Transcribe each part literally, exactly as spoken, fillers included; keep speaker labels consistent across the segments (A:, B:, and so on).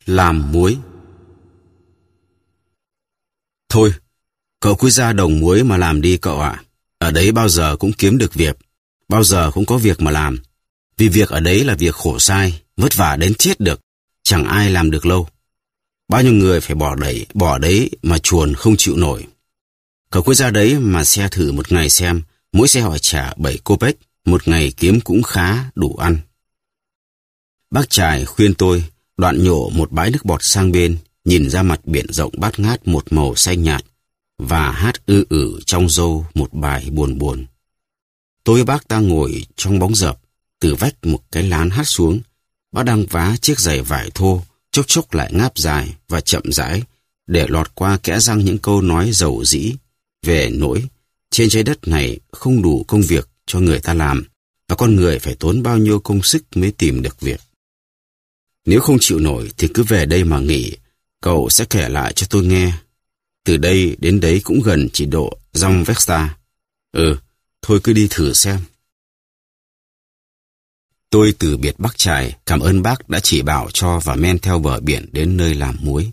A: Làm muối. Thôi, cậu cứ ra đồng muối mà làm đi cậu ạ. Ở đấy bao giờ cũng kiếm được việc, bao giờ cũng có việc mà làm. Vì việc ở đấy là việc khổ sai, vất vả đến chết được, chẳng ai làm được lâu. Bao nhiêu người phải bỏ đấy, bỏ đấy mà chuồn không chịu nổi. Cậu cứ ra đấy mà xe thử một ngày xem, mỗi xe họ trả bảy kopek, một ngày kiếm cũng khá đủ ăn. Bác Trải khuyên tôi đoạn nhổ một bãi nước bọt sang bên, nhìn ra mặt biển rộng bát ngát một màu xanh nhạt, và hát ư ử trong râu một bài buồn buồn. Tôi với bác ta ngồi trong bóng rợp, từ vách một cái lán hát xuống. Bác đang vá chiếc giày vải thô, chốc chốc lại ngáp dài và chậm rãi, để lọt qua kẽ răng những câu nói dầu dĩ về nỗi trên trái đất này không đủ công việc cho người ta làm, và con người phải tốn bao nhiêu công sức mới tìm được việc. Nếu không chịu nổi thì cứ về đây mà nghỉ, cậu sẽ kể lại cho tôi nghe. Từ đây đến đấy cũng gần chỉ độ dăm vesta. Ừ, thôi cứ đi thử xem. Tôi từ biệt bác Trải, cảm ơn bác đã chỉ bảo cho và men theo bờ biển đến nơi làm muối.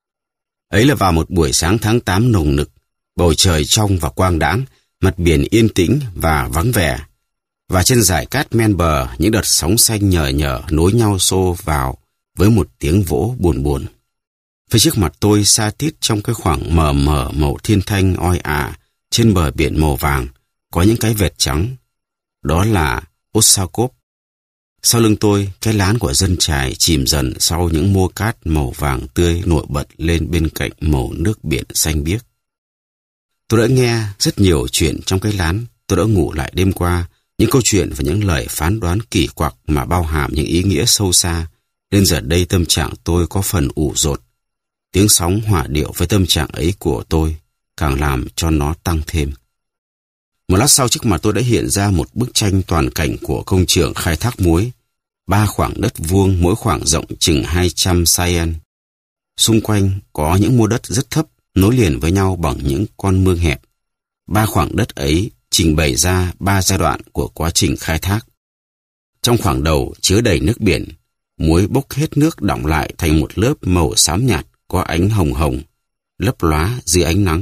A: Ấy là vào một buổi sáng tháng tám nồng nực, bầu trời trong và quang đãng, mặt biển yên tĩnh và vắng vẻ. Và trên dải cát men bờ, những đợt sóng xanh nhờ nhờ nối nhau xô vào với một tiếng vỗ buồn buồn. Phía trước mặt tôi xa tít trong cái khoảng mờ mờ màu thiên thanh oi ả, trên bờ biển màu vàng, có những cái vệt trắng. Đó là Osakov. Sau lưng tôi, cái lán của dân chài chìm dần sau những mô cát màu vàng tươi nổi bật lên bên cạnh màu nước biển xanh biếc. Tôi đã nghe rất nhiều chuyện trong cái lán. Tôi đã ngủ lại đêm qua, những câu chuyện và những lời phán đoán kỳ quặc mà bao hàm những ý nghĩa sâu xa, nên giờ đây tâm trạng tôi có phần ủ rột. Tiếng sóng hòa điệu với tâm trạng ấy của tôi càng làm cho nó tăng thêm. Một lát sau trước mặt tôi đã hiện ra một bức tranh toàn cảnh của công trường khai thác muối. Ba khoảng đất vuông, mỗi khoảng rộng chừng hai trăm sayen. Xung quanh có những mô đất rất thấp, nối liền với nhau bằng những con mương hẹp. Ba khoảng đất ấy trình bày ra ba giai đoạn của quá trình khai thác. Trong khoảng đầu chứa đầy nước biển, muối bốc hết nước đọng lại thành một lớp màu xám nhạt có ánh hồng hồng, lấp lóa dưới ánh nắng.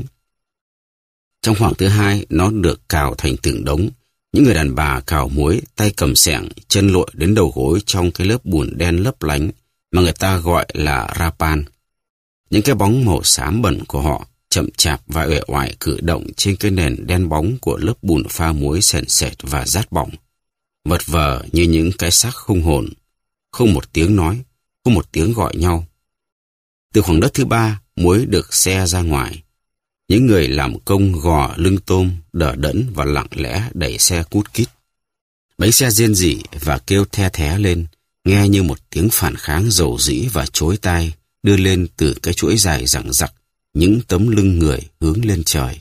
A: Trong khoảng thứ hai, nó được cào thành từng đống. Những người đàn bà cào muối, tay cầm xẻng, chân lội đến đầu gối trong cái lớp bùn đen lấp lánh mà người ta gọi là rapan. Những cái bóng màu xám bẩn của họ chậm chạp và uể oải cử động trên cái nền đen bóng của lớp bùn pha muối sền sệt và rát bỏng, vật vờ như những cái xác không hồn, không một tiếng nói, không một tiếng gọi nhau. Từ khoảng đất thứ ba, muối được xe ra ngoài. Những người làm công gò lưng tôm, đờ đẫn và lặng lẽ đẩy xe cút kít. Bánh xe rên rỉ và kêu the thé lên, nghe như một tiếng phản kháng dầu dĩ và chối tai đưa lên từ cái chuỗi dài dằng dặc, những tấm lưng người hướng lên trời.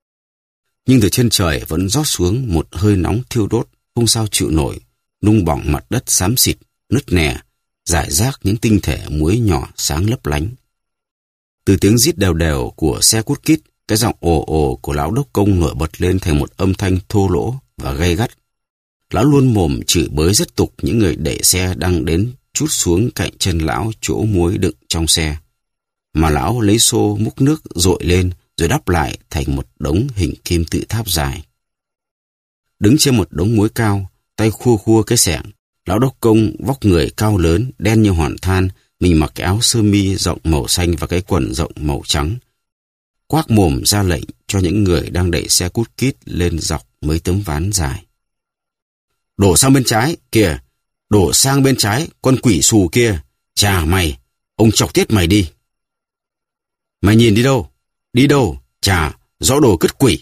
A: Nhưng từ trên trời vẫn rót xuống một hơi nóng thiêu đốt, không sao chịu nổi, nung bỏng mặt đất xám xịt, nứt nẻ, rải rác những tinh thể muối nhỏ sáng lấp lánh. Từ tiếng rít đều đều của xe cút kít, cái giọng ồ ồ của lão đốc công nổi bật lên thành một âm thanh thô lỗ và gay gắt. Lão luôn mồm chửi bới rất tục những người đẩy xe đang đến trút xuống cạnh chân lão chỗ muối đựng trong xe. Mà lão lấy xô múc nước dội lên rồi đắp lại thành một đống hình kim tự tháp dài. Đứng trên một đống muối cao, tay khua khua cái xẻng, lão đốc công vóc người cao lớn, đen như hòn than, mình mặc cái áo sơ mi rộng màu xanh và cái quần rộng màu trắng. Quác mồm ra lệnh cho những người đang đẩy xe cút kít lên dọc mấy tấm ván dài. Đổ sang bên trái, kìa, đổ sang bên trái, con quỷ xù kia, chà mày, ông chọc tiết mày đi. Mày nhìn đi đâu, đi đâu, chà, rõ đồ cứt quỷ.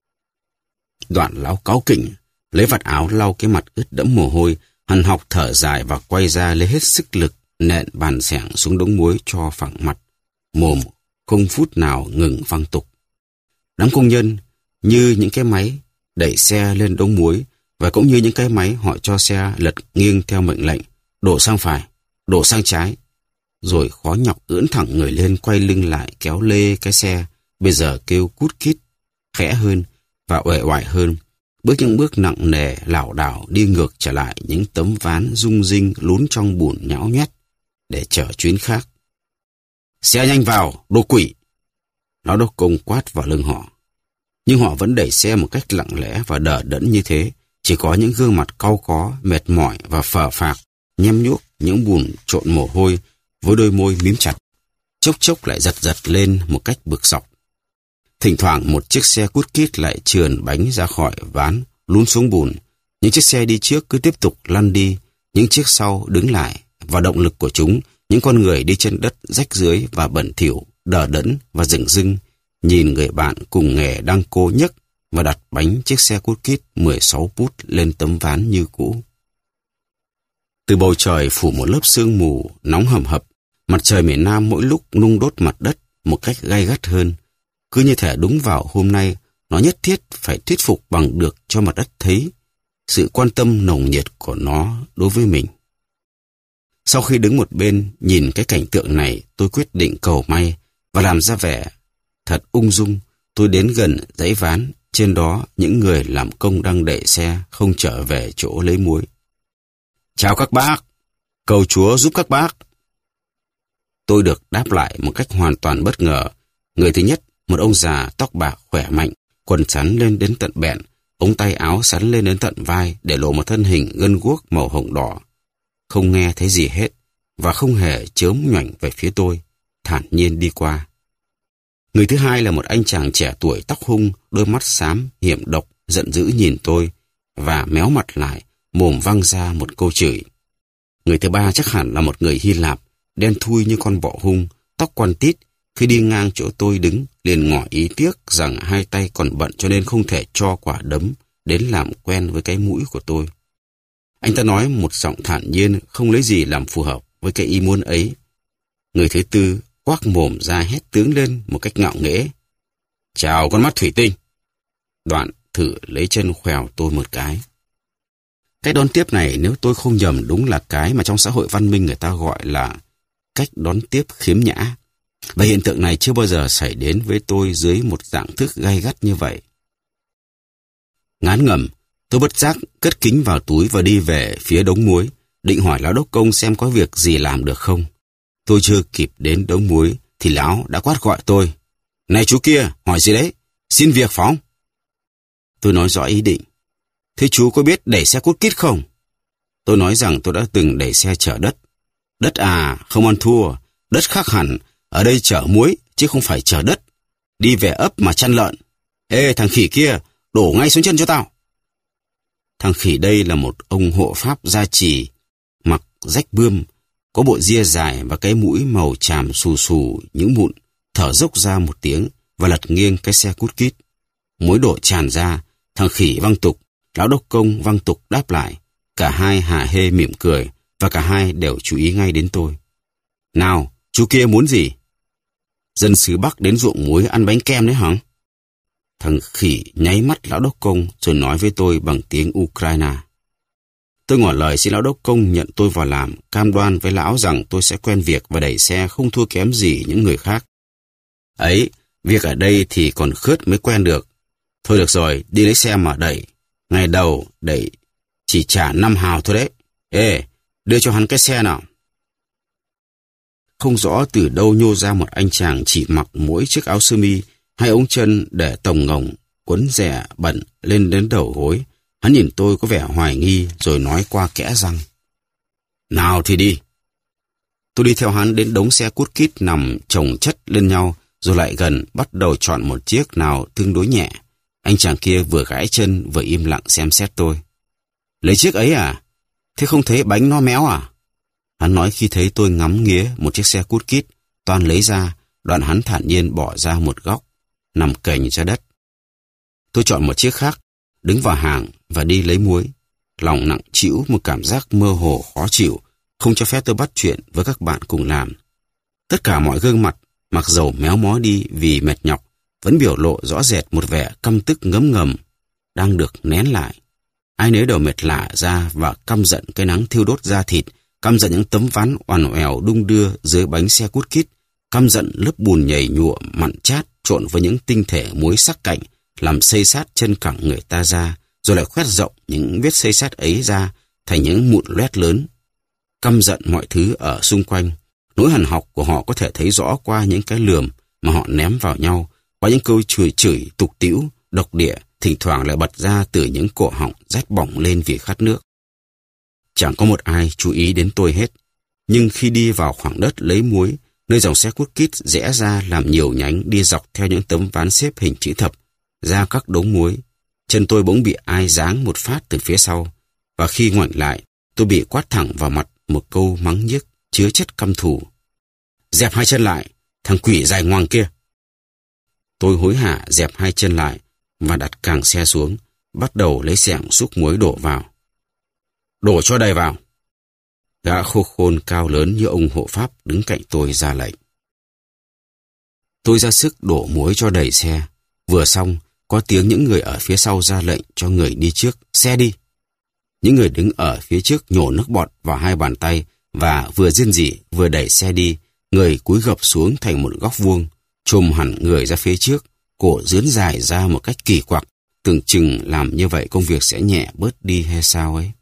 A: Đoạn lão cáu kỉnh, lấy vạt áo lau cái mặt ướt đẫm mồ hôi, hằn học thở dài và quay ra lấy hết sức lực nện bàn xẻng xuống đống muối cho phẳng mặt, mồm không phút nào ngừng văng tục. Đám công nhân như những cái máy đẩy xe lên đống muối, và cũng như những cái máy họ cho xe lật nghiêng theo mệnh lệnh, đổ sang phải, đổ sang trái, rồi khó nhọc ưỡn thẳng người lên quay lưng lại kéo lê cái xe, bây giờ kêu cút kít, khẽ hơn và uể oải hơn, bước những bước nặng nề lảo đảo đi ngược trở lại những tấm ván rung rinh lún trong bùn nhão nhoét để chở chuyến khác, Xe nhanh vào, đồ quỷ! Lão đốc công quát vào lưng họ. Nhưng họ vẫn đẩy xe một cách lặng lẽ và đờ đẫn như thế. Chỉ có những gương mặt cau có, mệt mỏi và phờ phạc, nhem nhuốc những bùn trộn mồ hôi với đôi môi mím chặt. Chốc chốc lại giật giật lên một cách bực dọc. Thỉnh thoảng một chiếc xe cút kít lại trườn bánh ra khỏi ván, lún xuống bùn. Những chiếc xe đi trước cứ tiếp tục lăn đi, những chiếc sau đứng lại, và động lực của chúng, những con người đi trên đất rách rưới và bẩn thỉu, đờ đẫn và rừng rưng, nhìn người bạn cùng nghề đang cố nhấc và đặt bánh chiếc xe cút kít mười sáu pút lên tấm ván như cũ. Từ bầu trời phủ một lớp sương mù nóng hầm hập, mặt trời miền Nam mỗi lúc nung đốt mặt đất một cách gay gắt hơn. Cứ như thể đúng vào hôm nay, nó nhất thiết phải thuyết phục bằng được cho mặt đất thấy sự quan tâm nồng nhiệt của nó đối với mình. Sau khi đứng một bên nhìn cái cảnh tượng này, tôi quyết định cầu may và làm ra vẻ thật ung dung. Tôi đến gần dãy ván, trên đó những người làm công đang đẩy xe không trở về chỗ lấy muối. Chào các bác, cầu Chúa giúp các bác. Tôi được đáp lại một cách hoàn toàn bất ngờ. Người thứ nhất, một ông già tóc bạc khỏe mạnh, quần sắn lên đến tận bẹn, ống tay áo sắn lên đến tận vai để lộ một thân hình gân guốc màu hồng đỏ. Không nghe thấy gì hết và không hề chớm nhoảnh về phía tôi, thản nhiên đi qua. Người thứ hai là một anh chàng trẻ tuổi tóc hung, đôi mắt xám, hiểm độc, giận dữ nhìn tôi và méo mặt lại, mồm văng ra một câu chửi. Người thứ ba chắc hẳn là một người Hy Lạp, đen thui như con bọ hung, tóc quăn tít. Khi đi ngang chỗ tôi đứng, liền ngỏ ý tiếc rằng hai tay còn bận cho nên không thể cho quả đấm đến làm quen với cái mũi của tôi. Anh ta nói một giọng thản nhiên, không lấy gì làm phù hợp với cái ý muốn ấy. Người thứ tư quác mồm ra hét tướng lên một cách ngạo nghễ. Chào con mắt thủy tinh. Đoạn thử lấy chân khoèo tôi một cái. Cách đón tiếp này nếu tôi không nhầm đúng là cái mà trong xã hội văn minh người ta gọi là cách đón tiếp khiếm nhã. Và hiện tượng này chưa bao giờ xảy đến với tôi dưới một dạng thức gay gắt như vậy. Ngán ngẩm, tôi bất giác cất kính vào túi và đi về phía đống muối, định hỏi lão đốc công xem có việc gì làm được không. Tôi chưa kịp đến đống muối thì lão đã quát gọi tôi. Này chú kia, hỏi gì đấy? Xin việc phải không? Tôi nói rõ ý định. Thế chú có biết đẩy xe cút kít không? Tôi nói rằng tôi đã từng đẩy xe chở đất. Đất à, không ăn thua. Đất khác hẳn, ở đây chở muối chứ không phải chở đất. Đi về ấp mà chăn lợn. Ê thằng khỉ kia, đổ ngay xuống chân cho tao. Thằng khỉ đây là một ông hộ pháp gia trì, mặc rách bươm, có bộ ria dài và cái mũi màu chàm xù xù những mụn, thở dốc ra một tiếng và lật nghiêng cái xe cút kít. Muối đổ tràn ra, thằng khỉ văng tục, lão đốc công văng tục đáp lại. Cả hai hả hê mỉm cười và cả hai đều chú ý ngay đến tôi. Nào, chú kia muốn gì? Dân xứ Bắc đến ruộng muối ăn bánh kem đấy hả? Thằng khỉ nháy mắt lão đốc công rồi nói với tôi bằng tiếng Ukraine. Tôi ngỏ lời xin lão đốc công nhận tôi vào làm, cam đoan với lão rằng tôi sẽ quen việc và đẩy xe không thua kém gì những người khác. Ấy, việc ở đây thì còn khướt mới quen được. Thôi được rồi, đi lấy xe mà đẩy. Ngày đầu đẩy chỉ trả năm hào thôi đấy. Ê, đưa cho hắn cái xe nào. Không rõ từ đâu nhô ra một anh chàng chỉ mặc mỗi chiếc áo sơ mi, hai ống chân để tồng ngồng, quấn rẻ bẩn lên đến đầu gối. Hắn nhìn tôi có vẻ hoài nghi rồi nói qua kẽ răng. Nào thì đi. Tôi đi theo hắn đến đống xe cút kít nằm chồng chất lên nhau, rồi lại gần bắt đầu chọn một chiếc nào tương đối nhẹ. Anh chàng kia vừa gãi chân vừa im lặng xem xét tôi. Lấy chiếc ấy à? Thế không thấy bánh nó méo à? Hắn nói khi thấy tôi ngắm nghía một chiếc xe cút kít, toan lấy ra, đoạn hắn thản nhiên bỏ ra một góc, nằm kềnh ra đất. Tôi chọn một chiếc khác, đứng vào hàng và đi lấy muối. Lòng nặng trĩu một cảm giác mơ hồ khó chịu, không cho phép tôi bắt chuyện với các bạn cùng làm. Tất cả mọi gương mặt, mặc dầu méo mó đi vì mệt nhọc, vẫn biểu lộ rõ rệt một vẻ căm tức ngấm ngầm, đang được nén lại. Ai nấy đều mệt lả ra và căm giận cái nắng thiêu đốt da thịt, căm giận những tấm ván oằn oèo đung đưa dưới bánh xe cút kít, căm giận lớp bùn nhầy nhụa mặn chát trộn với những tinh thể muối sắc cạnh làm xây sát chân cẳng người ta ra, rồi lại khoét rộng những vết xây sát ấy ra thành những mụn loét lớn. Căm giận mọi thứ ở xung quanh, nỗi Nỗi hằn học của họ có thể thấy rõ qua những cái lườm mà họ ném vào nhau, qua những câu chửi chửi, tục tĩu, độc địa, thỉnh thoảng lại bật ra từ những cổ họng rát bỏng lên vì khát nước. Chẳng có một ai chú ý đến tôi hết. Nhưng khi đi vào khoảng đất lấy muối, nơi dòng xe cút kít rẽ ra làm nhiều nhánh đi dọc theo những tấm ván xếp hình chữ thập, ra các đống muối, chân tôi bỗng bị ai giáng một phát từ phía sau, và khi ngoảnh lại, tôi bị quát thẳng vào mặt một câu mắng nhiếc chứa chất căm thù. Dẹp hai chân lại, thằng quỷ dài ngoằng kia. Tôi hối hả dẹp hai chân lại và đặt càng xe xuống, bắt đầu lấy xẻng xúc muối đổ vào. Đổ cho đầy vào. Gã khô khôn cao lớn như ông hộ pháp đứng cạnh tôi ra lệnh. Tôi ra sức đổ muối cho đầy xe. Vừa xong, có tiếng những người ở phía sau ra lệnh cho người đi trước, xe đi. Những người đứng ở phía trước nhổ nước bọt vào hai bàn tay và vừa rên rỉ vừa đẩy xe đi. Người cúi gập xuống thành một góc vuông, chồm hẳn người ra phía trước, cổ dướn dài ra một cách kỳ quặc, tưởng chừng làm như vậy công việc sẽ nhẹ bớt đi hay sao ấy.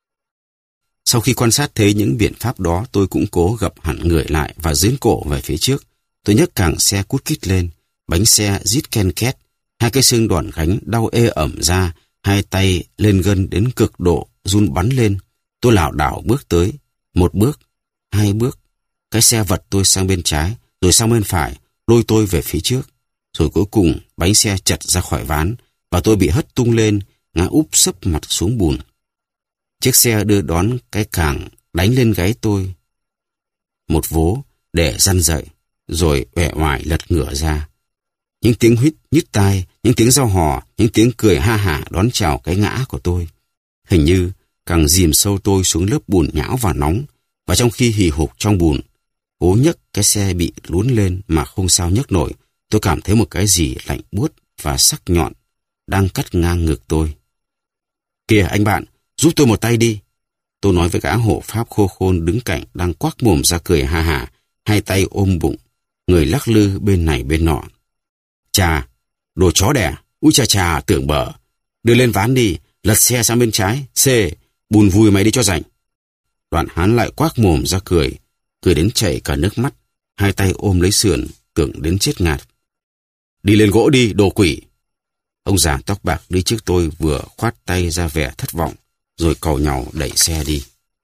A: Sau khi quan sát thấy những biện pháp đó, tôi cũng cố gập hẳn người lại và dướn cổ về phía trước. Tôi nhấc càng xe cút kít lên, bánh xe rít ken két, hai cái xương đòn gánh đau ê ẩm ra, hai tay lên gân đến cực độ, run bắn lên. Tôi lảo đảo bước tới, một bước, hai bước. Cái xe vật tôi sang bên trái, rồi sang bên phải, lôi tôi về phía trước. Rồi cuối cùng, bánh xe chật ra khỏi ván, và tôi bị hất tung lên, ngã úp sấp mặt xuống bùn. Chiếc xe đưa đón cái càng đánh lên gáy tôi một vố để răn dậy, rồi uể oải lật ngửa ra. Những tiếng huýt nhức tai, những tiếng reo hò, những tiếng cười ha hả đón chào cái ngã của tôi. Hình như càng dìm sâu tôi xuống lớp bùn nhão và nóng, và trong khi hì hục trong bùn, cố nhấc cái xe bị lún lên mà không sao nhấc nổi, tôi cảm thấy một cái gì lạnh buốt và sắc nhọn đang cắt ngang ngực tôi. Kìa anh bạn, giúp tôi một tay đi. Tôi nói với gã hộ pháp khô khôn đứng cạnh đang quắc mồm ra cười ha hả, hai tay ôm bụng, người lắc lư bên này bên nọ. Chà, đồ chó đẻ, úi chà chà tưởng bở. Đưa lên ván đi, lật xe sang bên trái, C, bùn vùi mày đi cho rảnh. Đoạn hắn lại quắc mồm ra cười, cười đến chảy cả nước mắt, hai tay ôm lấy sườn, tưởng đến chết ngạt. Đi lên gỗ đi, đồ quỷ. Ông già tóc bạc đi trước tôi vừa khoát tay ra vẻ thất vọng, rồi cầu nhàu đẩy xe đi.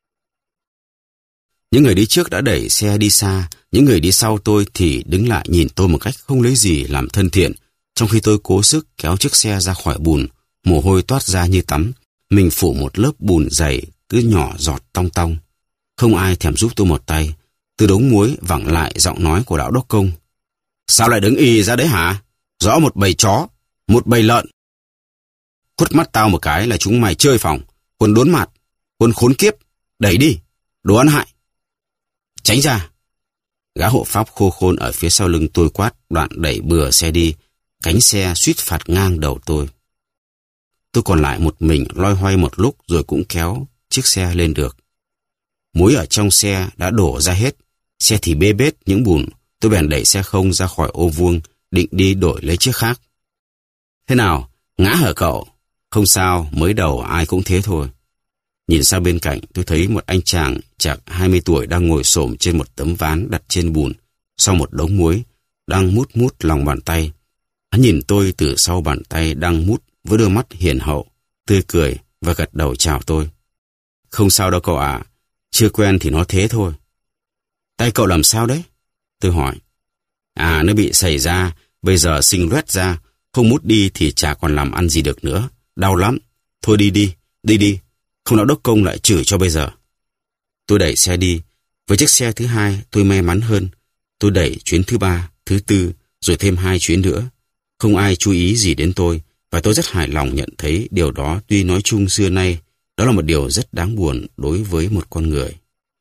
A: Những người đi trước đã đẩy xe đi xa, những người đi sau tôi thì đứng lại nhìn tôi một cách không lấy gì làm thân thiện, trong khi tôi cố sức kéo chiếc xe ra khỏi bùn, mồ hôi toát ra như tắm, mình phủ một lớp bùn dày cứ nhỏ giọt tong tong. Không ai thèm giúp tôi một tay. Từ đống muối vẳng lại giọng nói của lão đốc công. Sao lại đứng ì ra đấy hả? Rõ một bầy chó, một bầy lợn. Quất mắt tao một cái là chúng mày chơi phòng, quân đốn mặt, quân khốn kiếp, đẩy đi, đồ ăn hại. Tránh ra. Gã hộ pháp khô khôn ở phía sau lưng tôi quát, đoạn đẩy bừa xe đi, cánh xe suýt phạt ngang đầu tôi. Tôi còn lại một mình loay hoay một lúc rồi cũng kéo chiếc xe lên được. Muối ở trong xe đã đổ ra hết, xe thì bê bết những bùn, tôi bèn đẩy xe không ra khỏi ô vuông, định đi đổi lấy chiếc khác. Thế nào, ngã hả cậu? Không sao, mới đầu ai cũng thế thôi. Nhìn sang bên cạnh, tôi thấy một anh chàng chạc hai mươi tuổi đang ngồi xổm trên một tấm ván đặt trên bùn, sau một đống muối, đang mút mút lòng bàn tay. Hắn nhìn tôi từ sau bàn tay đang mút với đôi mắt hiền hậu, tươi cười và gật đầu chào tôi. Không sao đâu cậu ạ, à. Chưa quen thì nó thế thôi. Tay cậu làm sao đấy? Tôi hỏi. À, nó bị sẩy ra, bây giờ sinh loét ra, không mút đi thì chả còn làm ăn gì được nữa. Đau lắm. Thôi đi đi, đi đi. Không lão đốc công lại chửi cho bây giờ. Tôi đẩy xe đi. Với chiếc xe thứ hai, tôi may mắn hơn. Tôi đẩy chuyến thứ ba, thứ tư, rồi thêm hai chuyến nữa. Không ai chú ý gì đến tôi, và tôi rất hài lòng nhận thấy điều đó tuy nói chung xưa nay, đó là một điều rất đáng buồn đối với một con người.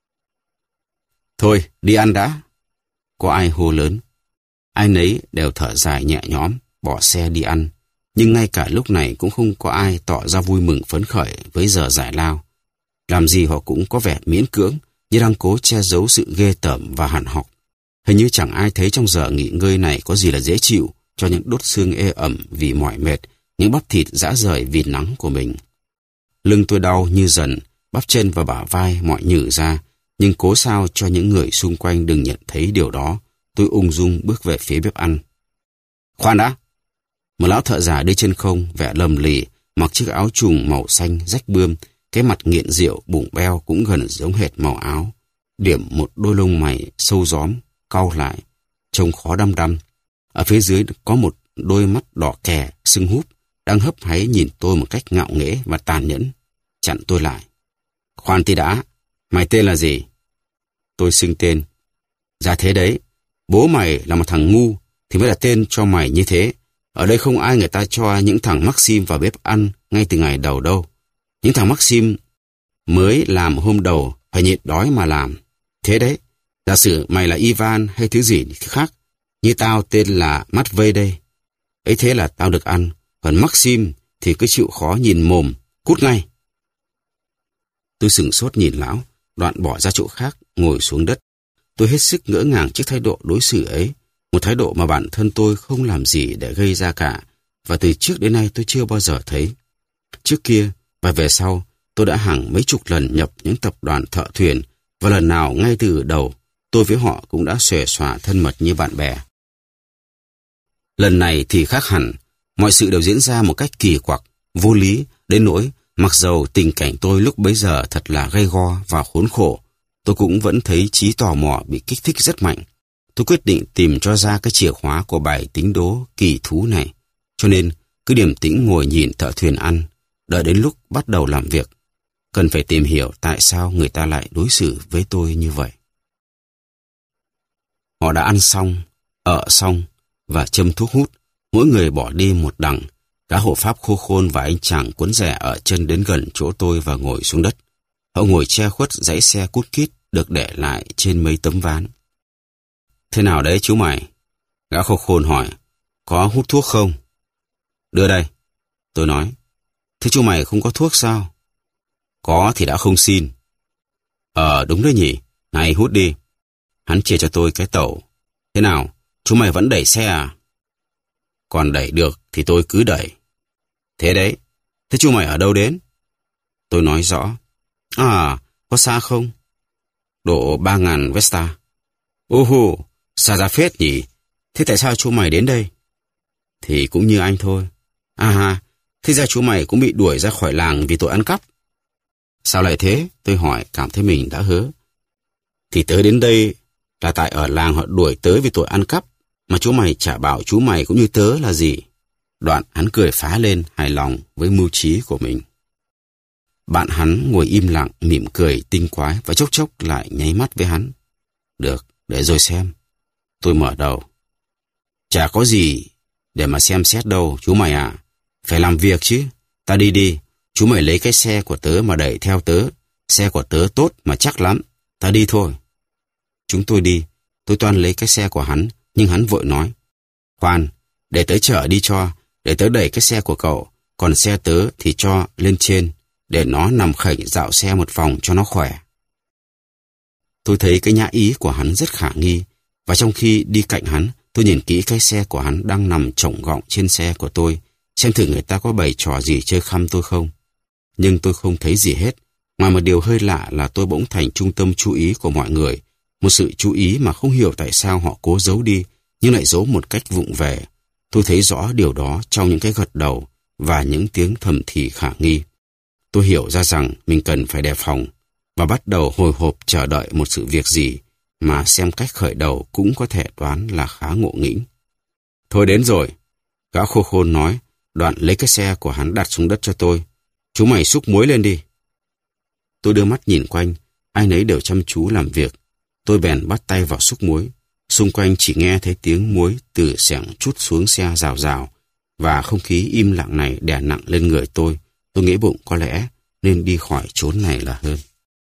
A: Thôi, đi ăn đã. Có ai hô lớn. Ai nấy đều thở dài nhẹ nhõm, bỏ xe đi ăn. Nhưng ngay cả lúc này cũng không có ai tỏ ra vui mừng phấn khởi với giờ giải lao. Làm gì họ cũng có vẻ miễn cưỡng, như đang cố che giấu sự ghê tởm và hằn học. Hình như chẳng ai thấy trong giờ nghỉ ngơi này có gì là dễ chịu cho những đốt xương ê ẩm vì mỏi mệt, những bắp thịt rã rời vì nắng của mình. Lưng tôi đau như dần, bắp chân và bả vai mỏi nhừ ra, Nhưng cố sao cho những người xung quanh đừng nhận thấy điều đó, tôi ung dung bước về phía bếp ăn. Khoan đã! Một lão thợ già đi chân không, vẻ lầm lì, mặc chiếc áo trùng màu xanh rách bươm, cái mặt nghiện rượu, bụng beo cũng gần giống hệt màu áo. Điểm một đôi lông mày sâu róm, cau lại, trông khó đăm đăm. Ở phía dưới có một đôi mắt đỏ kè, sưng húp, đang hấp háy nhìn tôi một cách ngạo nghễ và tàn nhẫn. Chặn tôi lại. Khoan tí đã, mày tên là gì? Tôi xưng tên. Dạ thế đấy, bố mày là một thằng ngu thì mới là tên cho mày như thế. Ở đây không ai người ta cho những thằng Maxim vào bếp ăn ngay từ ngày đầu đâu. Những thằng Maxim mới làm hôm đầu phải nhịn đói mà làm. Thế đấy, giả sử mày là Ivan hay thứ gì khác, như tao tên là Matvey đây. Ấy thế là tao được ăn, còn Maxim thì cứ chịu khó nhìn mồm, cút ngay. Tôi sửng sốt nhìn lão, đoạn bỏ ra chỗ khác, ngồi xuống đất. Tôi hết sức ngỡ ngàng trước thái độ đối xử ấy, một thái độ mà bản thân tôi không làm gì để gây ra cả, và từ trước đến nay tôi chưa bao giờ thấy. Trước kia và về sau, tôi đã hàng mấy chục lần nhập những tập đoàn thợ thuyền, và lần nào ngay từ đầu, tôi với họ cũng đã xòe xòa thân mật như bạn bè. Lần này thì khác hẳn, mọi sự đều diễn ra một cách kỳ quặc, vô lý, đến nỗi mặc dầu tình cảnh tôi lúc bấy giờ thật là gay go và khốn khổ, tôi cũng vẫn thấy trí tò mò bị kích thích rất mạnh. Tôi quyết định tìm cho ra cái chìa khóa của bài tính đố kỳ thú này, cho nên cứ điềm tĩnh ngồi nhìn thợ thuyền ăn, đợi đến lúc bắt đầu làm việc. Cần phải tìm hiểu tại sao người ta lại đối xử với tôi như vậy. Họ đã ăn xong, ở xong và châm thuốc hút, mỗi người bỏ đi một đằng. Cả hộ pháp khô khôn và anh chàng cuốn rẻ ở chân đến gần chỗ tôi và ngồi xuống đất. Họ ngồi che khuất dãy xe cút kít được để lại trên mấy tấm ván. Thế nào đấy chú mày? Gã khô khôn hỏi. Có hút thuốc không? Đưa đây. Tôi nói. Thế chú mày không có thuốc sao? Có thì đã không xin. Ờ đúng đấy nhỉ. Này hút đi. Hắn chia cho tôi cái tẩu. Thế nào? Chú mày vẫn đẩy xe à? Còn đẩy được thì tôi cứ đẩy. Thế đấy. Thế chú mày ở đâu đến? Tôi nói rõ. À, có xa không? Độ ba ngàn Vesta. Ô hô, xa ra phết nhỉ. Thế tại sao chú mày đến đây? Thì cũng như anh thôi. À ha, thế ra chú mày cũng bị đuổi ra khỏi làng vì tội ăn cắp. Sao lại thế? Tôi hỏi, cảm thấy mình đã hớ. Thì tớ đến đây là tại ở làng họ đuổi tớ vì tội ăn cắp, mà chú mày chả bảo chú mày cũng như tớ là gì. Đoạn hắn cười phá lên, hài lòng với mưu trí của mình. Bạn hắn ngồi im lặng, mỉm cười tinh quái và chốc chốc lại nháy mắt với hắn. Được, để rồi xem. Tôi mở đầu. Chả có gì để mà xem xét đâu, chú mày à. Phải làm việc chứ. Ta đi đi, chú mày lấy cái xe của tớ mà đẩy theo tớ. Xe của tớ tốt mà chắc lắm. Ta đi thôi. Chúng tôi đi. Tôi toan lấy cái xe của hắn, nhưng hắn vội nói. Khoan, để tớ chở đi cho, để tớ đẩy cái xe của cậu, còn xe tớ thì cho lên trên, để nó nằm khểnh dạo xe một vòng cho nó khỏe. Tôi thấy cái nhã ý của hắn rất khả nghi, và trong khi đi cạnh hắn, tôi nhìn kỹ cái xe của hắn đang nằm chổng gọng trên xe của tôi, xem thử người ta có bày trò gì chơi khăm tôi không. Nhưng tôi không thấy gì hết, ngoài một điều hơi lạ là tôi bỗng thành trung tâm chú ý của mọi người, một sự chú ý mà không hiểu tại sao họ cố giấu đi, nhưng lại giấu một cách vụng về. Tôi thấy rõ điều đó trong những cái gật đầu và những tiếng thầm thì khả nghi. Tôi hiểu ra rằng mình cần phải đề phòng và bắt đầu hồi hộp chờ đợi một sự việc gì mà xem cách khởi đầu cũng có thể đoán là khá ngộ nghĩnh. Thôi đến rồi, gã khô khôn nói, đoạn lấy cái xe của hắn đặt xuống đất cho tôi. Chú mày xúc muối lên đi. Tôi đưa mắt nhìn quanh, ai nấy đều chăm chú làm việc. Tôi bèn bắt tay vào xúc muối. Xung quanh chỉ nghe thấy tiếng muối từ xẻng trút xuống xe rào rào, và không khí im lặng này đè nặng lên người tôi. Tôi nghĩ bụng có lẽ nên đi khỏi chốn này là hơn.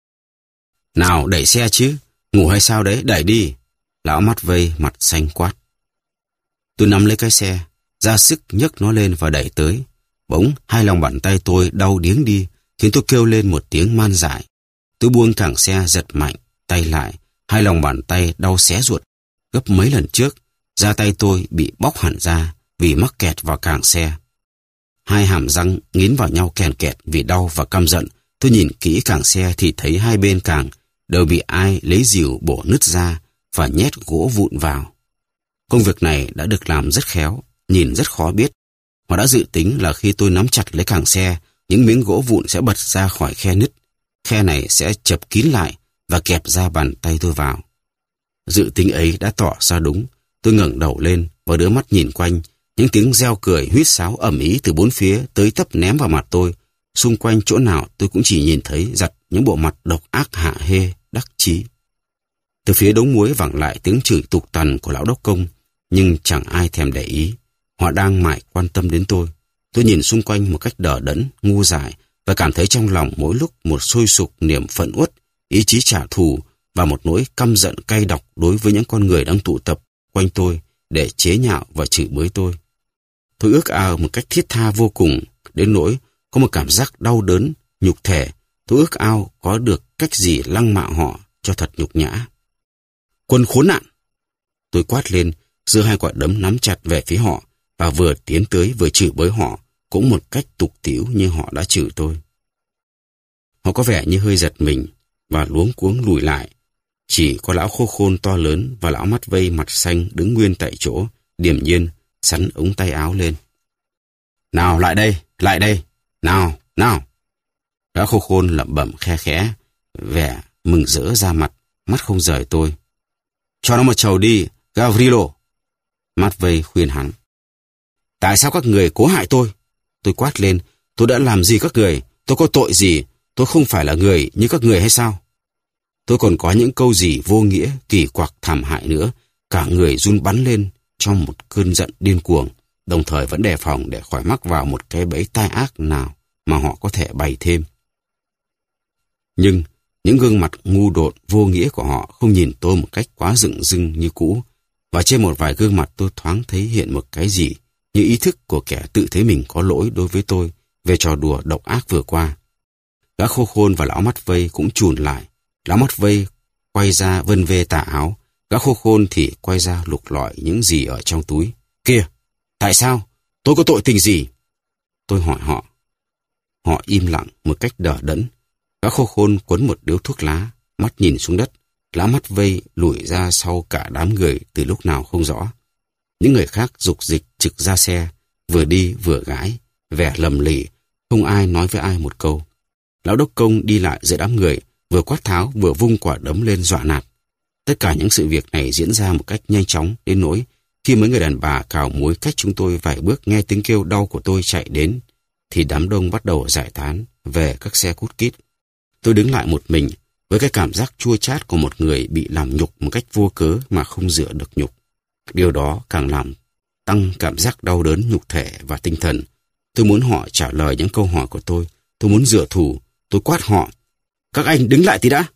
A: Nào đẩy xe chứ, ngủ hay sao đấy, đẩy đi. Lão mắt vây, mặt xanh quát. Tôi nắm lấy cái xe, ra sức nhấc nó lên và đẩy tới. Bỗng hai lòng bàn tay tôi đau điếng đi, khiến tôi kêu lên một tiếng man dại. Tôi buông cẳng xe giật mạnh, tay lại, hai lòng bàn tay đau xé ruột. Gấp mấy lần trước, da tay tôi bị bóc hẳn ra vì mắc kẹt vào càng xe. Hai hàm răng nghiến vào nhau kèn kẹt vì đau và căm giận. Tôi nhìn kỹ càng xe thì thấy hai bên càng đều bị ai lấy dìu bổ nứt ra và nhét gỗ vụn vào. Công việc này đã được làm rất khéo, nhìn rất khó biết. Họ đã dự tính là khi tôi nắm chặt lấy càng xe, những miếng gỗ vụn sẽ bật ra khỏi khe nứt. Khe này sẽ chập kín lại và kẹp ra bàn tay tôi vào. Dự tính ấy đã tỏ ra đúng. Tôi ngẩng đầu lên và đưa mắt nhìn quanh. Những tiếng reo cười huýt sáo ầm ĩ từ bốn phía tới tấp ném vào mặt tôi. Xung quanh chỗ nào tôi cũng chỉ nhìn thấy giặt những bộ mặt độc ác hạ hê, đắc chí. Từ phía đống muối vẳng lại tiếng chửi tục tằn của lão đốc công, nhưng chẳng ai thèm để ý. Họ đang mải quan tâm đến tôi. Tôi nhìn xung quanh một cách đờ đẫn, ngu dại và cảm thấy trong lòng mỗi lúc một sôi sục niềm phẫn uất, ý chí trả thù và một nỗi căm giận cay độc đối với những con người đang tụ tập quanh tôi để chế nhạo và chửi bới tôi. Tôi ước ao một cách thiết tha vô cùng, đến nỗi có một cảm giác đau đớn, nhục thể. Tôi ước ao có được cách gì lăng mạ họ cho thật nhục nhã. Quân khốn nạn! Tôi quát lên, giơ hai quả đấm nắm chặt về phía họ và vừa tiến tới vừa chửi bới họ, cũng một cách tục tĩu như họ đã chửi tôi. Họ có vẻ như hơi giật mình và luống cuống lùi lại. Chỉ có lão khô khôn to lớn và lão mắt vây mặt xanh đứng nguyên tại chỗ, điềm nhiên sắn ống tay áo lên. Nào lại đây, lại đây, nào, nào. Lão khô khôn lẩm bẩm khe khẽ, vẻ mừng rỡ ra mặt, mắt không rời tôi. Cho nó một chầu đi, Gavrilo. Mắt vây khuyên hắn. Tại sao các người cố hại tôi? Tôi quát lên, tôi đã làm gì các người? Tôi có tội gì? Tôi không phải là người như các người hay sao? Tôi còn có những câu gì vô nghĩa, kỳ quặc, thảm hại nữa. Cả người run bắn lên trong một cơn giận điên cuồng, đồng thời vẫn đề phòng để khỏi mắc vào một cái bẫy tai ác nào mà họ có thể bày thêm. Nhưng những gương mặt ngu đột vô nghĩa của họ không nhìn tôi một cách quá rựng rưng như cũ, và trên một vài gương mặt tôi thoáng thấy hiện một cái gì như ý thức của kẻ tự thấy mình có lỗi đối với tôi về trò đùa độc ác vừa qua. Gã khô khôn và lão mắt vây cũng chùn lại. Lão mắt vây quay ra vân vê tà áo, gã khô khôn thì quay ra lục lọi những gì ở trong túi. Kìa, tại sao? Tôi có tội tình gì? Tôi hỏi họ. Họ im lặng một cách đờ đẫn. Gã khô khôn quấn một điếu thuốc lá, mắt nhìn xuống đất. Lão mắt vây lùi ra sau cả đám người từ lúc nào không rõ. Những người khác dục dịch trực ra xe, vừa đi vừa gãi, vẻ lầm lì, không ai nói với ai một câu. Lão đốc công đi lại giữa đám người, vừa quát tháo vừa vung quả đấm lên dọa nạt. Tất cả những sự việc này diễn ra một cách nhanh chóng đến nỗi khi mấy người đàn bà cào muối cách chúng tôi vài bước nghe tiếng kêu đau của tôi chạy đến, thì đám đông bắt đầu giải tán về các xe cút kít. Tôi đứng lại một mình với cái cảm giác chua chát của một người bị làm nhục một cách vô cớ mà không rửa được nhục. Điều đó càng làm tăng cảm giác đau đớn nhục thể và tinh thần. Tôi muốn họ trả lời những câu hỏi của tôi. Tôi muốn rửa thù. Tôi quát họ. Các anh đứng lại tí đã.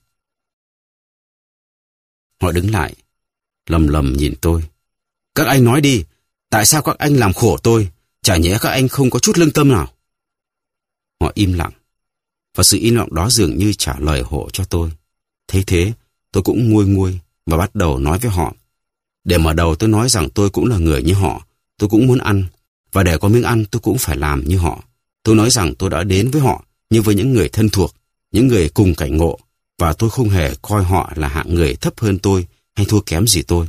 A: Họ đứng lại, lầm lầm nhìn tôi. Các anh nói đi, tại sao các anh làm khổ tôi? Chả nhẽ các anh không có chút lương tâm nào? Họ im lặng, và sự im lặng đó dường như trả lời hộ cho tôi. Thấy thế, tôi cũng nguôi nguôi và bắt đầu nói với họ. Để mở đầu tôi nói rằng tôi cũng là người như họ, tôi cũng muốn ăn, và để có miếng ăn tôi cũng phải làm như họ. Tôi nói rằng tôi đã đến với họ như với những người thân thuộc, những người cùng cảnh ngộ, và tôi không hề coi họ là hạng người thấp hơn tôi hay thua kém gì tôi.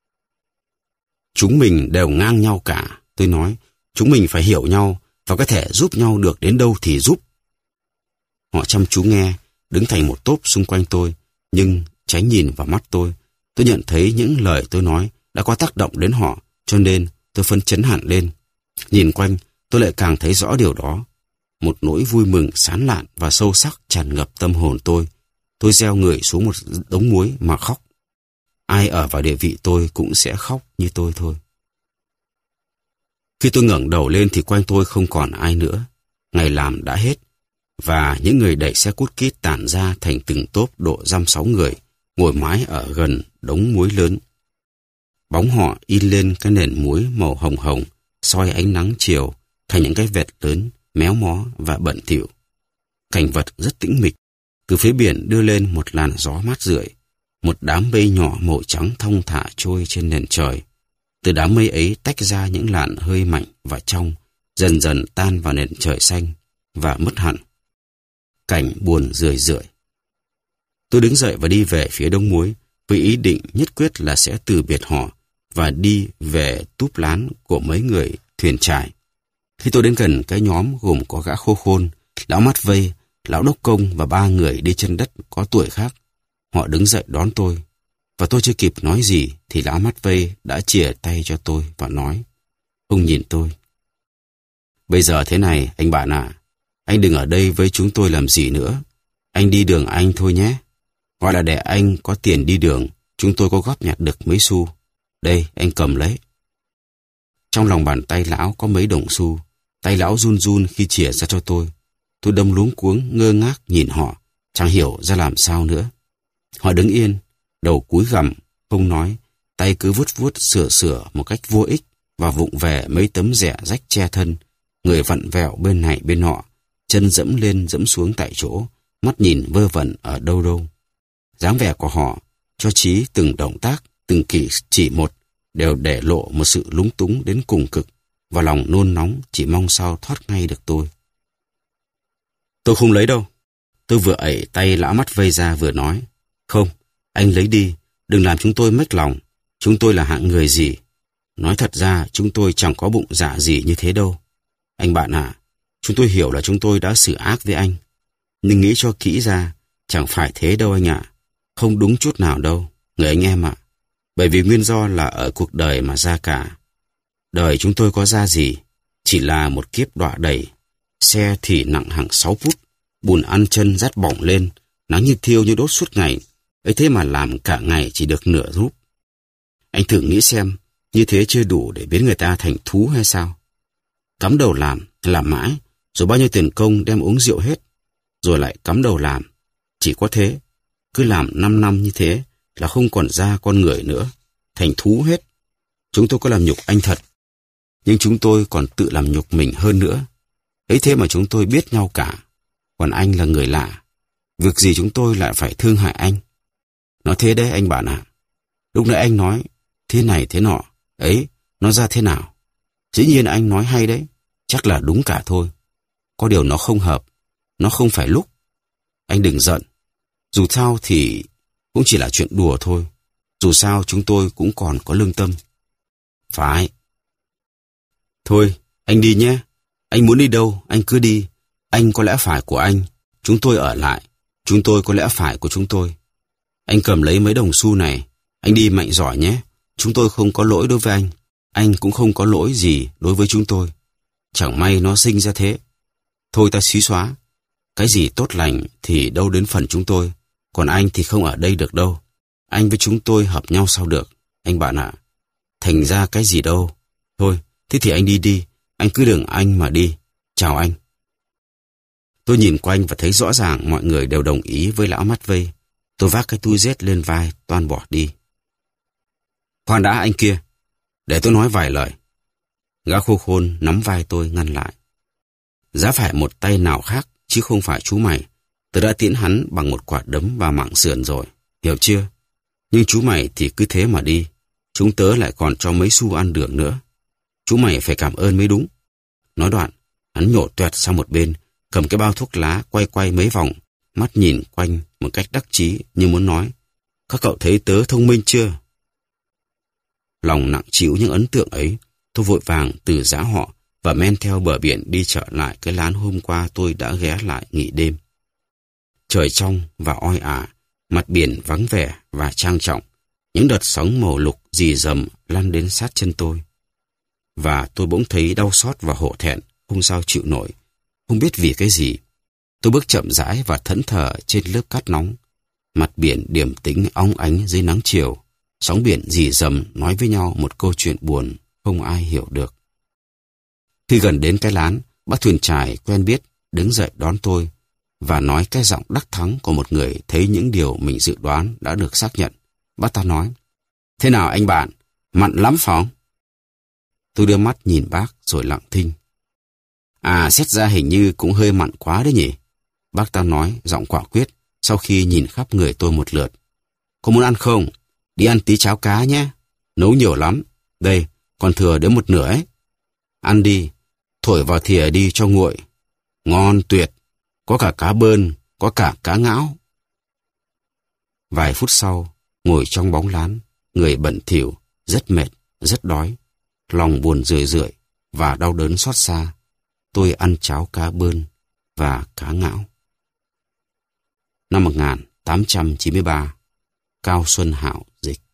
A: Chúng mình đều ngang nhau cả, tôi nói. Chúng mình phải hiểu nhau và có thể giúp nhau được đến đâu thì giúp. Họ chăm chú nghe, đứng thành một tốp xung quanh tôi, nhưng tránh nhìn vào mắt tôi. Tôi nhận thấy những lời tôi nói đã có tác động đến họ, cho nên tôi phấn chấn hẳn lên. Nhìn quanh, tôi lại càng thấy rõ điều đó. Một nỗi vui mừng sán lạn và sâu sắc tràn ngập tâm hồn tôi. Tôi gieo người xuống một đống muối mà khóc. Ai ở vào địa vị tôi cũng sẽ khóc như tôi thôi. Khi tôi ngẩng đầu lên thì quanh tôi không còn ai nữa. Ngày làm đã hết, và những người đẩy xe cút kít tản ra thành từng tốp độ dăm sáu người, ngồi mái ở gần đống muối lớn. Bóng họ in lên cái nền muối màu hồng hồng, soi ánh nắng chiều thành những cái vệt lớn, méo mó và bẩn thỉu. Cảnh vật rất tĩnh mịch. Từ phía biển đưa lên một làn gió mát rượi. Một đám mây nhỏ màu trắng thong thả trôi trên nền trời. Từ đám mây ấy tách ra những làn hơi mạnh và trong, dần dần tan vào nền trời xanh và mất hẳn. Cảnh buồn rười rượi. Tôi đứng dậy và đi về phía Đống Muối với ý định nhất quyết là sẽ từ biệt họ và đi về túp lán của mấy người thuyền trải. Khi tôi đến gần cái nhóm gồm có gã Khô Khôn, lão Mắt Vây, lão Đốc Công và ba người đi chân đất có tuổi khác, họ đứng dậy đón tôi. Và tôi chưa kịp nói gì thì lão Mắt Vây đã chìa tay cho tôi và nói: Ông nhìn tôi. Bây giờ thế này, anh bạn ạ, à, anh đừng ở đây với chúng tôi làm gì nữa. Anh đi đường anh thôi nhé. Gọi là để anh có tiền đi đường, chúng tôi có góp nhặt được mấy xu. Đây, anh cầm lấy. Trong lòng bàn tay lão có mấy đồng xu. Tay lão run run khi chìa ra cho tôi. Tôi đâm luống cuống ngơ ngác nhìn họ, chẳng hiểu ra làm sao nữa. Họ đứng yên, đầu cúi gằm, không nói, tay cứ vuốt vuốt sửa sửa một cách vô ích và vụng về mấy tấm rẻ rách che thân, người vặn vẹo bên này bên nọ, chân dẫm lên dẫm xuống tại chỗ, mắt nhìn vơ vẩn ở đâu đâu. Dáng vẻ của họ, cho chí từng động tác, từng cử chỉ một, đều để lộ một sự lúng túng đến cùng cực, và lòng nôn nóng chỉ mong sao thoát ngay được tôi. Tôi không lấy đâu. Tôi vừa ẩy tay lão Mắt Vây ra vừa nói: Không, anh lấy đi, đừng làm chúng tôi mếch lòng. Chúng tôi là hạng người gì? Nói thật ra chúng tôi chẳng có bụng dạ gì như thế đâu. Anh bạn à, chúng tôi hiểu là chúng tôi đã xử ác với anh. Nhưng nghĩ cho kỹ ra, chẳng phải thế đâu anh ạ. Không đúng chút nào đâu, người anh em ạ. Bởi vì nguyên do là ở cuộc đời mà ra cả. Đời chúng tôi có ra gì? Chỉ là một kiếp đọa đầy. Xe thì nặng hàng sáu phút, bùn ăn chân rát bỏng lên, nắng như thiêu như đốt suốt ngày. Ấy thế mà làm cả ngày chỉ được nửa rúp. Anh thử nghĩ xem, như thế chưa đủ để biến người ta thành thú hay sao? Cắm đầu làm, làm mãi, rồi bao nhiêu tiền công đem uống rượu hết, rồi lại cắm đầu làm. Chỉ có thế, cứ làm năm năm như thế là không còn ra con người nữa, thành thú hết. Chúng tôi có làm nhục anh thật, nhưng chúng tôi còn tự làm nhục mình hơn nữa. Ấy thế mà chúng tôi biết nhau cả, còn anh là người lạ. Việc gì chúng tôi lại phải thương hại anh? Nói thế đấy anh bạn ạ. À. Lúc nãy anh nói thế này thế nọ, ấy, nó ra thế nào? Dĩ nhiên anh nói hay đấy, chắc là đúng cả thôi. Có điều nó không hợp, nó không phải lúc. Anh đừng giận. Dù sao thì cũng chỉ là chuyện đùa thôi. Dù sao chúng tôi cũng còn có lương tâm. Phải. Thôi, anh đi nhé. Anh muốn đi đâu, anh cứ đi. Anh có lẽ phải của anh, chúng tôi ở lại. Chúng tôi có lẽ phải của chúng tôi. Anh cầm lấy mấy đồng xu này. Anh đi mạnh giỏi nhé. Chúng tôi không có lỗi đối với anh. Anh cũng không có lỗi gì đối với chúng tôi. Chẳng may nó sinh ra thế. Thôi ta xí xóa. Cái gì tốt lành thì đâu đến phần chúng tôi. Còn anh thì không ở đây được đâu. Anh với chúng tôi hợp nhau sao được, anh bạn ạ. Thành ra cái gì đâu. Thôi, thế thì anh đi đi. Anh cứ đường anh mà đi. Chào anh. Tôi nhìn quanh và thấy rõ ràng mọi người đều đồng ý với lão Mắt Vây. Tôi vác cái túi dết lên vai, toan bỏ đi. Khoan đã anh kia. Để tôi nói vài lời. Gã Khô Khôn nắm vai tôi ngăn lại. Giá phải một tay nào khác, chứ không phải chú mày. Tôi đã tiễn hắn bằng một quả đấm vào mảng sườn rồi. Hiểu chưa? Nhưng chú mày thì cứ thế mà đi. Chúng tớ lại còn cho mấy xu ăn đường nữa. Chú mày phải cảm ơn mới đúng. Nói đoạn, hắn nhổ toẹt sang một bên, cầm cái bao thuốc lá quay quay mấy vòng, mắt nhìn quanh một cách đắc chí như muốn nói: Các cậu thấy tớ thông minh chưa? Lòng nặng chịu những ấn tượng ấy, tôi vội vàng từ giã họ và men theo bờ biển đi trở lại cái lán hôm qua tôi đã ghé lại nghỉ đêm. Trời trong và oi ả, mặt biển vắng vẻ và trang trọng, những đợt sóng màu lục rì rầm lăn đến sát chân tôi. Và tôi bỗng thấy đau xót và hổ thẹn, không sao chịu nổi, không biết vì cái gì. Tôi bước chậm rãi và thẫn thờ trên lớp cát nóng. Mặt biển điềm tĩnh óng ánh dưới nắng chiều, sóng biển rì rầm nói với nhau một câu chuyện buồn không ai hiểu được. Khi gần đến cái lán, bác thuyền chài quen biết đứng dậy đón tôi và nói cái giọng đắc thắng của một người thấy những điều mình dự đoán đã được xác nhận. Bác ta nói: Thế nào anh bạn, mặn lắm phải không? Tôi đưa mắt nhìn bác rồi lặng thinh. À, xét ra hình như cũng hơi mặn quá đấy nhỉ? Bác ta nói giọng quả quyết sau khi nhìn khắp người tôi một lượt. Có muốn ăn không? Đi ăn tí cháo cá nhé. Nấu nhiều lắm. Đây, còn thừa đến một nửa ấy. Ăn đi, thổi vào thìa đi cho nguội. Ngon tuyệt, có cả cá bơn, có cả cá ngão. Vài phút sau, ngồi trong bóng lán, người bận thỉu, rất mệt, rất đói, lòng buồn rười rượi và đau đớn xót xa, tôi ăn cháo cá bơn và cá ngão. Năm một nghìn tám trăm chín mươi ba, Cao Xuân Hạo dịch.